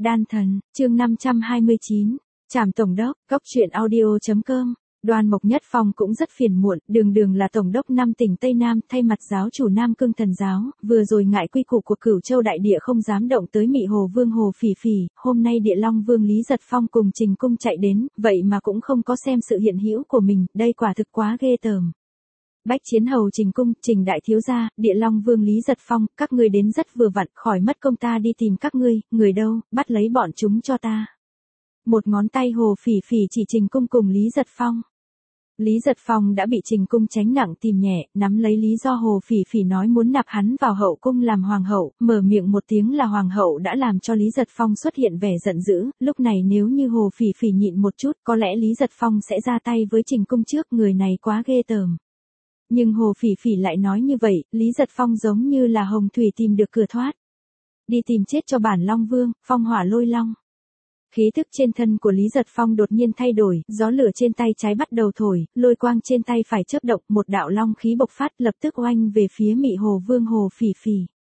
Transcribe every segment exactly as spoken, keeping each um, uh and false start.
Đan thần, chương năm trăm hai mươi chín, Trảm tổng đốc, góc truyện audio chấm com. Đoan Mộc Nhất Phong cũng rất phiền muộn, đường đường là tổng đốc năm tỉnh Tây Nam, thay mặt giáo chủ Nam Cương Thần giáo, vừa rồi ngại quy củ của Cửu Châu đại địa không dám động tới Mị Hồ Vương Hồ Phỉ Phỉ, hôm nay Địa Long Vương Lý Giật Phong cùng Trình Cung chạy đến, vậy mà cũng không có xem sự hiện hữu của mình, đây quả thực quá ghê tởm. Bách Chiến Hầu Trình Cung, Trình đại thiếu gia, Địa Long Vương Lý Giật Phong, các ngươi đến rất vừa vặn, khỏi mất công ta đi tìm các ngươi, người đâu, bắt lấy bọn chúng cho ta. Một ngón tay Hồ Phỉ Phỉ chỉ Trình Cung cùng Lý Giật Phong. Lý Giật Phong đã bị Trình Cung tránh nặng tìm nhẹ, nắm lấy lý do Hồ Phỉ Phỉ nói muốn nạp hắn vào hậu cung làm hoàng hậu, mở miệng một tiếng là hoàng hậu đã làm cho Lý Giật Phong xuất hiện vẻ giận dữ, lúc này nếu như Hồ Phỉ Phỉ nhịn một chút, có lẽ Lý Giật Phong sẽ ra tay với Trình Cung trước, người này quá ghê tởm. Nhưng Hồ Phỉ Phỉ lại nói như vậy, Lý Giật Phong giống như là hồng thủy tìm được cửa thoát. Đi tìm chết cho bản Long Vương, phong hỏa lôi long. Khí thức trên thân của Lý Giật Phong đột nhiên thay đổi, gió lửa trên tay trái bắt đầu thổi, lôi quang trên tay phải chớp động, một đạo long khí bộc phát lập tức oanh về phía Mị Hồ Vương Hồ Phỉ Phỉ.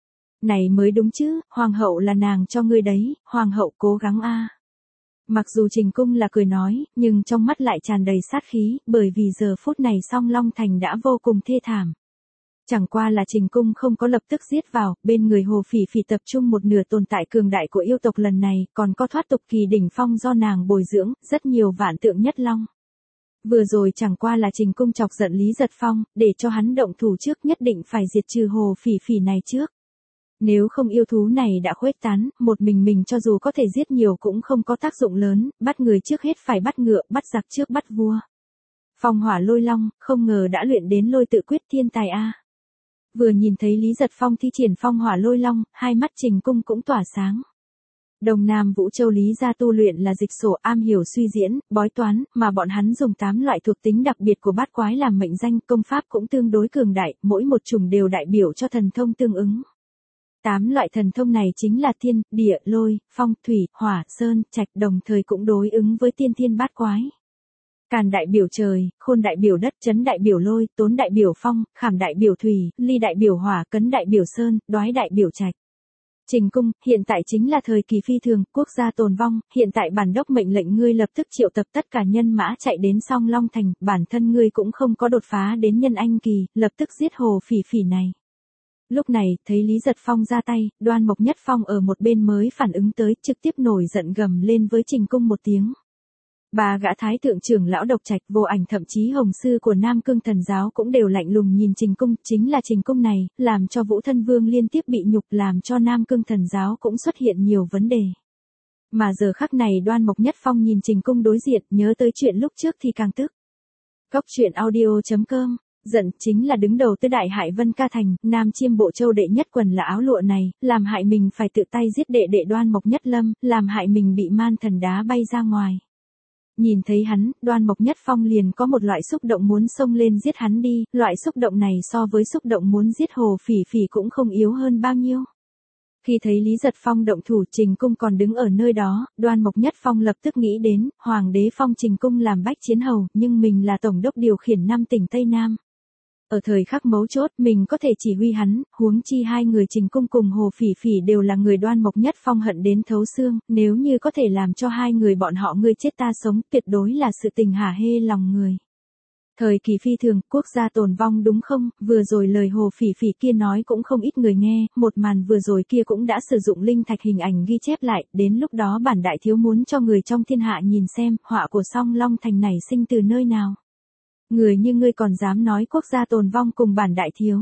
Này mới đúng chứ, hoàng hậu là nàng cho ngươi đấy, hoàng hậu cố gắng a. Mặc dù Trình Cung là cười nói, nhưng trong mắt lại tràn đầy sát khí, bởi vì giờ phút này Song Long Thành đã vô cùng thê thảm. Chẳng qua là Trình Cung không có lập tức giết vào, bên người Hồ Phỉ Phỉ tập trung một nửa tồn tại cường đại của yêu tộc lần này, còn có thoát tục kỳ đỉnh phong do nàng bồi dưỡng, rất nhiều vạn tượng nhất long. Vừa rồi chẳng qua là Trình Cung chọc giận Lý Giật Phong, để cho hắn động thủ trước nhất định phải diệt trừ Hồ Phỉ Phỉ này trước. Nếu không yêu thú này đã khuếch tán, một mình mình cho dù có thể giết nhiều cũng không có tác dụng lớn, bắt người trước hết phải bắt ngựa, bắt giặc trước bắt vua. Phong hỏa lôi long, không ngờ đã luyện đến lôi tự quyết thiên tài a. Vừa nhìn thấy Lý Giật Phong thi triển phong hỏa lôi long, hai mắt Trình Cung cũng tỏa sáng. Đông Nam Vũ Châu Lý gia tu luyện là dịch sổ, am hiểu suy diễn, bói toán, mà bọn hắn dùng tám loại thuộc tính đặc biệt của bát quái làm mệnh danh, công pháp cũng tương đối cường đại, mỗi một chủng đều đại biểu cho thần thông tương ứng. Tám loại thần thông này chính là thiên, địa, lôi, phong, thủy, hỏa, sơn, trạch, đồng thời cũng đối ứng với tiên thiên bát quái. Càn đại biểu trời, khôn đại biểu đất, chấn đại biểu lôi, tốn đại biểu phong, khảm đại biểu thủy, ly đại biểu hỏa, cấn đại biểu sơn, đoái đại biểu trạch. Trình Cung, hiện tại chính là thời kỳ phi thường, quốc gia tồn vong, hiện tại bản đốc mệnh lệnh ngươi lập tức triệu tập tất cả nhân mã chạy đến Song Long Thành, bản thân ngươi cũng không có đột phá đến nhân anh kỳ, lập tức giết Hồ Phỉ Phỉ này. Lúc này, thấy Lý Giật Phong ra tay, Đoan Mộc Nhất Phong ở một bên mới phản ứng tới, trực tiếp nổi giận gầm lên với Trình Cung một tiếng. Ba gã thái thượng trưởng lão Độc Trạch, Vô Ảnh thậm chí Hồng sư của Nam Cương Thần giáo cũng đều lạnh lùng nhìn Trình Cung, chính là Trình Cung này, làm cho Vũ Thân Vương liên tiếp bị nhục, làm cho Nam Cương Thần giáo cũng xuất hiện nhiều vấn đề. Mà giờ khắc này Đoan Mộc Nhất Phong nhìn Trình Cung đối diện, nhớ tới chuyện lúc trước thì càng tức. Góc truyện audio chấm com. Giận chính là đứng đầu tứ đại hại Vân Ca Thành, Nam Chiêm Bộ Châu đệ nhất quần là áo lụa này, làm hại mình phải tự tay giết đệ đệ Đoan Mộc Nhất Lâm, làm hại mình bị man thần đá bay ra ngoài. Nhìn thấy hắn, Đoan Mộc Nhất Phong liền có một loại xúc động muốn xông lên giết hắn đi, loại xúc động này so với xúc động muốn giết Hồ Phỉ Phỉ cũng không yếu hơn bao nhiêu. Khi thấy Lý Giật Phong động thủ, Trình Cung còn đứng ở nơi đó, Đoan Mộc Nhất Phong lập tức nghĩ đến, Hoàng đế phong Trình Cung làm bách chiến hầu, nhưng mình là tổng đốc điều khiển năm tỉnh Tây Nam. Ở thời khắc mấu chốt, mình có thể chỉ huy hắn, huống chi hai người Trình Cung cùng Hồ Phỉ Phỉ đều là người Đoan Mộc Nhất Phong hận đến thấu xương, nếu như có thể làm cho hai người bọn họ ngươi chết ta sống, tuyệt đối là sự tình hả hê lòng người. Thời kỳ phi thường, quốc gia tồn vong đúng không, vừa rồi lời Hồ Phỉ Phỉ kia nói cũng không ít người nghe, một màn vừa rồi kia cũng đã sử dụng linh thạch hình ảnh ghi chép lại, đến lúc đó bản đại thiếu muốn cho người trong thiên hạ nhìn xem, họa của Song Long Thành này sinh từ nơi nào. Người như ngươi còn dám nói quốc gia tồn vong cùng bản đại thiếu.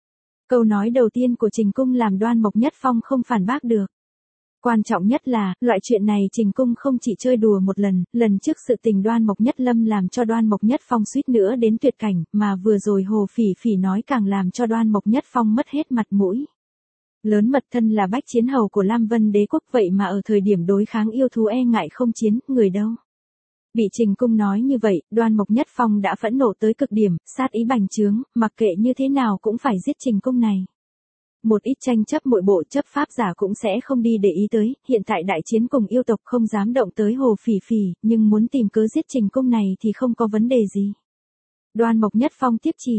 Câu nói đầu tiên của Trình Cung làm Đoan Mộc Nhất Phong không phản bác được. Quan trọng nhất là, loại chuyện này Trình Cung không chỉ chơi đùa một lần, lần trước sự tình Đoan Mộc Nhất Lâm làm cho Đoan Mộc Nhất Phong suýt nữa đến tuyệt cảnh, mà vừa rồi Hồ Phỉ Phỉ nói càng làm cho Đoan Mộc Nhất Phong mất hết mặt mũi. Lớn mật thân là bách chiến hầu của Lam Vân đế quốc vậy mà ở thời điểm đối kháng yêu thú e ngại không chiến, người đâu. Bị Trình Cung nói như vậy, Đoan Mộc Nhất Phong đã phẫn nộ tới cực điểm, sát ý bành trướng, mặc kệ như thế nào cũng phải giết Trình Cung này. Một ít tranh chấp nội bộ chấp pháp giả cũng sẽ không đi để ý tới, hiện tại đại chiến cùng yêu tộc không dám động tới Hồ Phỉ Phỉ, nhưng muốn tìm cớ giết Trình Cung này thì không có vấn đề gì. Đoan Mộc Nhất Phong tiếp chỉ,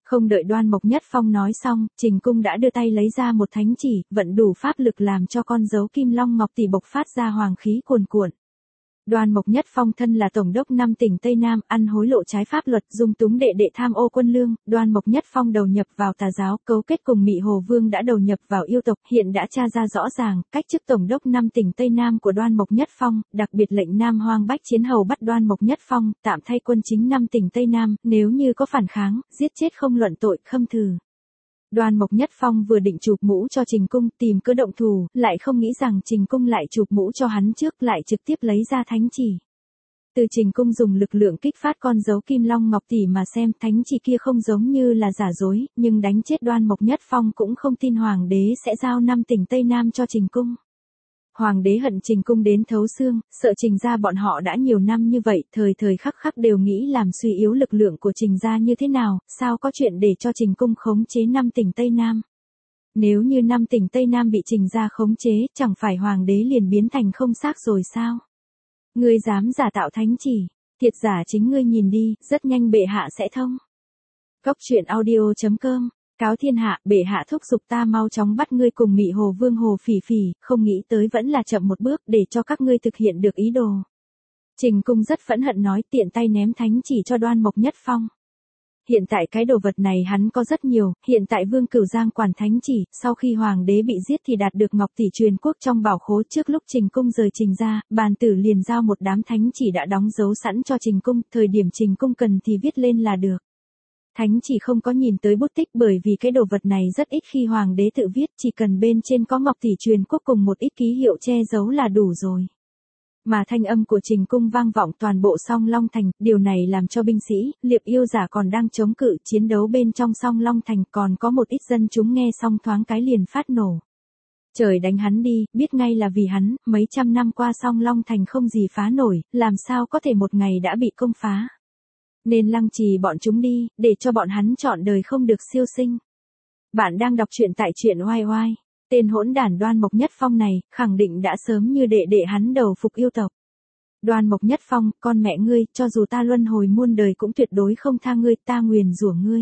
Không đợi Đoan Mộc Nhất Phong nói xong, Trình Cung đã đưa tay lấy ra một thánh chỉ, vận đủ pháp lực làm cho con dấu Kim Long Ngọc Tỷ bộc phát ra hoàng khí cuồn cuộn. Đoan Mộc Nhất Phong thân là tổng đốc năm tỉnh Tây Nam, ăn hối lộ trái pháp luật, dung túng đệ đệ tham ô quân lương, Đoan Mộc Nhất Phong đầu nhập vào tà giáo, cấu kết cùng Mị Hồ Vương đã đầu nhập vào yêu tộc, hiện đã tra ra rõ ràng, cách chức tổng đốc năm tỉnh Tây Nam của Đoan Mộc Nhất Phong, đặc biệt lệnh Nam Hoang Bách Chiến Hầu bắt Đoan Mộc Nhất Phong, tạm thay quân chính năm tỉnh Tây Nam, nếu như có phản kháng, giết chết không luận tội, khâm thử. Đoan Mộc Nhất Phong vừa định chụp mũ cho Trình Cung, tìm cơ động thủ, lại không nghĩ rằng Trình Cung lại chụp mũ cho hắn trước, lại trực tiếp lấy ra thánh chỉ. Từ Trình Cung dùng lực lượng kích phát con dấu Kim Long Ngọc Tỷ mà xem, thánh chỉ kia không giống như là giả dối, nhưng đánh chết Đoan Mộc Nhất Phong cũng không tin hoàng đế sẽ giao năm tỉnh Tây Nam cho Trình Cung. Hoàng đế hận Trình Cung đến thấu xương, sợ Trình gia bọn họ đã nhiều năm như vậy, thời thời khắc khắc đều nghĩ làm suy yếu lực lượng của Trình gia như thế nào, sao có chuyện để cho Trình Cung khống chế năm tỉnh Tây Nam. Nếu như năm tỉnh Tây Nam bị Trình gia khống chế, chẳng phải hoàng đế liền biến thành không xác rồi sao? Ngươi dám giả tạo thánh chỉ, thiệt giả chính ngươi nhìn đi, rất nhanh bệ hạ sẽ thông. Cốc truyện audio chấm com Cáo thiên hạ, bệ hạ thúc giục ta mau chóng bắt ngươi cùng Mị Hồ Vương Hồ Phỉ Phỉ, không nghĩ tới vẫn là chậm một bước để cho các ngươi thực hiện được ý đồ. Trình Cung rất phẫn hận nói, tiện tay ném thánh chỉ cho Đoan Mộc Nhất Phong. Hiện tại cái đồ vật này hắn có rất nhiều, hiện tại Vương Cửu Giang quản thánh chỉ, sau khi hoàng đế bị giết thì đạt được Ngọc Tỷ truyền quốc trong bảo khố, trước lúc Trình Cung rời Trình ra, bàn tử liền giao một đám thánh chỉ đã đóng dấu sẵn cho Trình Cung, thời điểm Trình Cung cần thì viết lên là được. Thánh chỉ không có nhìn tới bút tích bởi vì cái đồ vật này rất ít khi hoàng đế tự viết, chỉ cần bên trên có Ngọc Tỷ truyền quốc cùng một ít ký hiệu che giấu là đủ rồi. Mà thanh âm của Trình Cung vang vọng toàn bộ Song Long Thành, điều này làm cho binh sĩ, liệp yêu giả còn đang chống cự chiến đấu bên trong Song Long Thành, còn có một ít dân chúng nghe xong thoáng cái liền phát nổ. Trời đánh hắn đi, biết ngay là vì hắn, mấy trăm năm qua Song Long Thành không gì phá nổi, làm sao có thể một ngày đã bị công phá. Nên lăng trì bọn chúng đi, để cho bọn hắn chọn đời không được siêu sinh. Bạn đang đọc truyện tại truyện oai oai. Tên hỗn đản Đoan Mộc Nhất Phong này, khẳng định đã sớm như đệ đệ hắn đầu phục yêu tộc. Đoan Mộc Nhất Phong, con mẹ ngươi, cho dù ta luân hồi muôn đời cũng tuyệt đối không tha ngươi, ta nguyền rủa ngươi.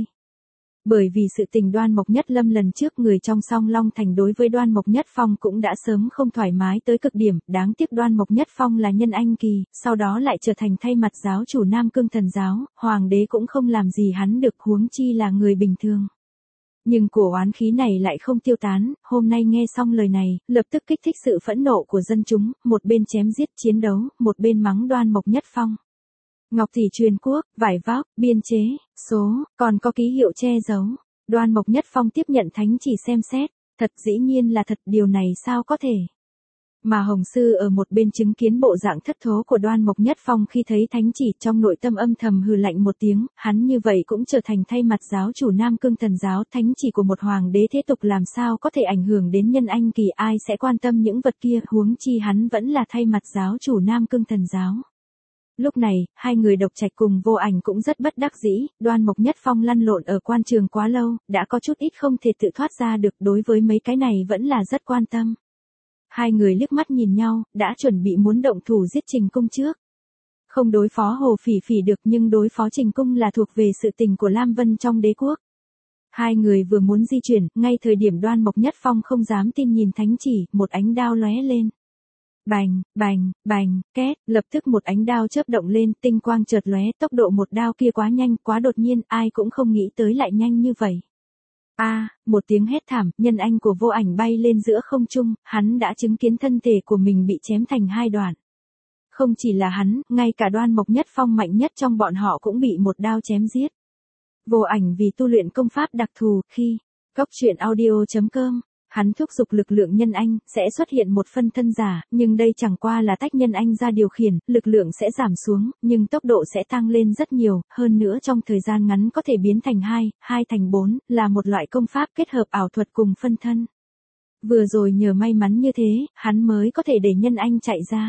Bởi vì sự tình Đoan Mộc Nhất Lâm lần trước, người trong Song Long Thành đối với Đoan Mộc Nhất Phong cũng đã sớm không thoải mái tới cực điểm, đáng tiếc Đoan Mộc Nhất Phong là nhân anh kỳ, sau đó lại trở thành thay mặt giáo chủ Nam Cương Thần giáo, hoàng đế cũng không làm gì hắn được, huống chi là người bình thường. Nhưng của oán khí này lại không tiêu tán, hôm nay nghe xong lời này, lập tức kích thích sự phẫn nộ của dân chúng, một bên chém giết chiến đấu, một bên mắng Đoan Mộc Nhất Phong. Ngọc Tỷ truyền quốc, vải vóc, biên chế, số, còn có ký hiệu che giấu. Đoan Mộc Nhất Phong tiếp nhận thánh chỉ xem xét, thật dĩ nhiên là thật, điều này sao có thể. Mà Hồng Sư ở một bên chứng kiến bộ dạng thất thố của Đoan Mộc Nhất Phong khi thấy thánh chỉ, trong nội tâm âm thầm hừ lạnh một tiếng, hắn như vậy cũng trở thành thay mặt giáo chủ Nam Cương Thần giáo, thánh chỉ của một hoàng đế thế tục làm sao có thể ảnh hưởng đến nhân anh kỳ, ai sẽ quan tâm những vật kia, huống chi hắn vẫn là thay mặt giáo chủ Nam Cương Thần giáo. Lúc này, hai người Độc Trạch cùng Vô Ảnh cũng rất bất đắc dĩ, Đoan Mộc Nhất Phong lăn lộn ở quan trường quá lâu, đã có chút ít không thể tự thoát ra được, đối với mấy cái này vẫn là rất quan tâm. Hai người liếc mắt nhìn nhau, đã chuẩn bị muốn động thủ giết Trình Cung trước. Không đối phó Hồ Phỉ Phỉ được, nhưng đối phó Trình Cung là thuộc về sự tình của Lam Vân trong đế quốc. Hai người vừa muốn di chuyển, ngay thời điểm Đoan Mộc Nhất Phong không dám tin nhìn thánh chỉ, một ánh đao lóe lên. Bành, bành, bành, két, lập tức một ánh đao chớp động lên, tinh quang chợt lóe, tốc độ một đao kia quá nhanh, quá đột nhiên, ai cũng không nghĩ tới lại nhanh như vậy. A, à, một tiếng hét thảm, nhân anh của Vô Ảnh bay lên giữa không trung, hắn đã chứng kiến thân thể của mình bị chém thành hai đoạn. Không chỉ là hắn, ngay cả Đoan Mộc Nhất Phong mạnh nhất trong bọn họ cũng bị một đao chém giết. Vô Ảnh vì tu luyện công pháp đặc thù, khi Cốc truyện audio chấm com hắn thúc giục lực lượng nhân anh, sẽ xuất hiện một phân thân giả, nhưng đây chẳng qua là tách nhân anh ra điều khiển, lực lượng sẽ giảm xuống, nhưng tốc độ sẽ tăng lên rất nhiều, hơn nữa trong thời gian ngắn có thể biến thành hai, hai thành bốn, là một loại công pháp kết hợp ảo thuật cùng phân thân. Vừa rồi nhờ may mắn như thế, hắn mới có thể để nhân anh chạy ra.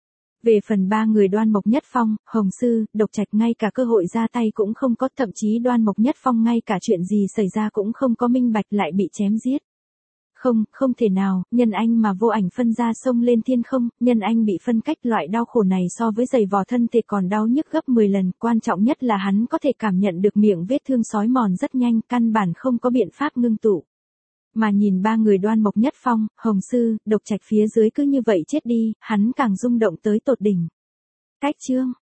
Về phần ba người Đoan Mộc Nhất Phong, Hồng Sư, Độc Trạch ngay cả cơ hội ra tay cũng không có, thậm chí Đoan Mộc Nhất Phong ngay cả chuyện gì xảy ra cũng không có minh bạch lại bị chém giết. Không, không thể nào, nhân anh mà vô ảnh phân ra sông lên thiên không, nhân anh bị phân cách, loại đau khổ này so với giày vò thân thể còn đau nhức gấp mười lần, quan trọng nhất là hắn có thể cảm nhận được miệng vết thương sói mòn rất nhanh, căn bản không có biện pháp ngưng tụ. Mà nhìn ba người Đoan Mộc Nhất Phong, Hồng Sư, Độc Trạch phía dưới cứ như vậy chết đi, hắn càng rung động tới tột đỉnh. Cách chương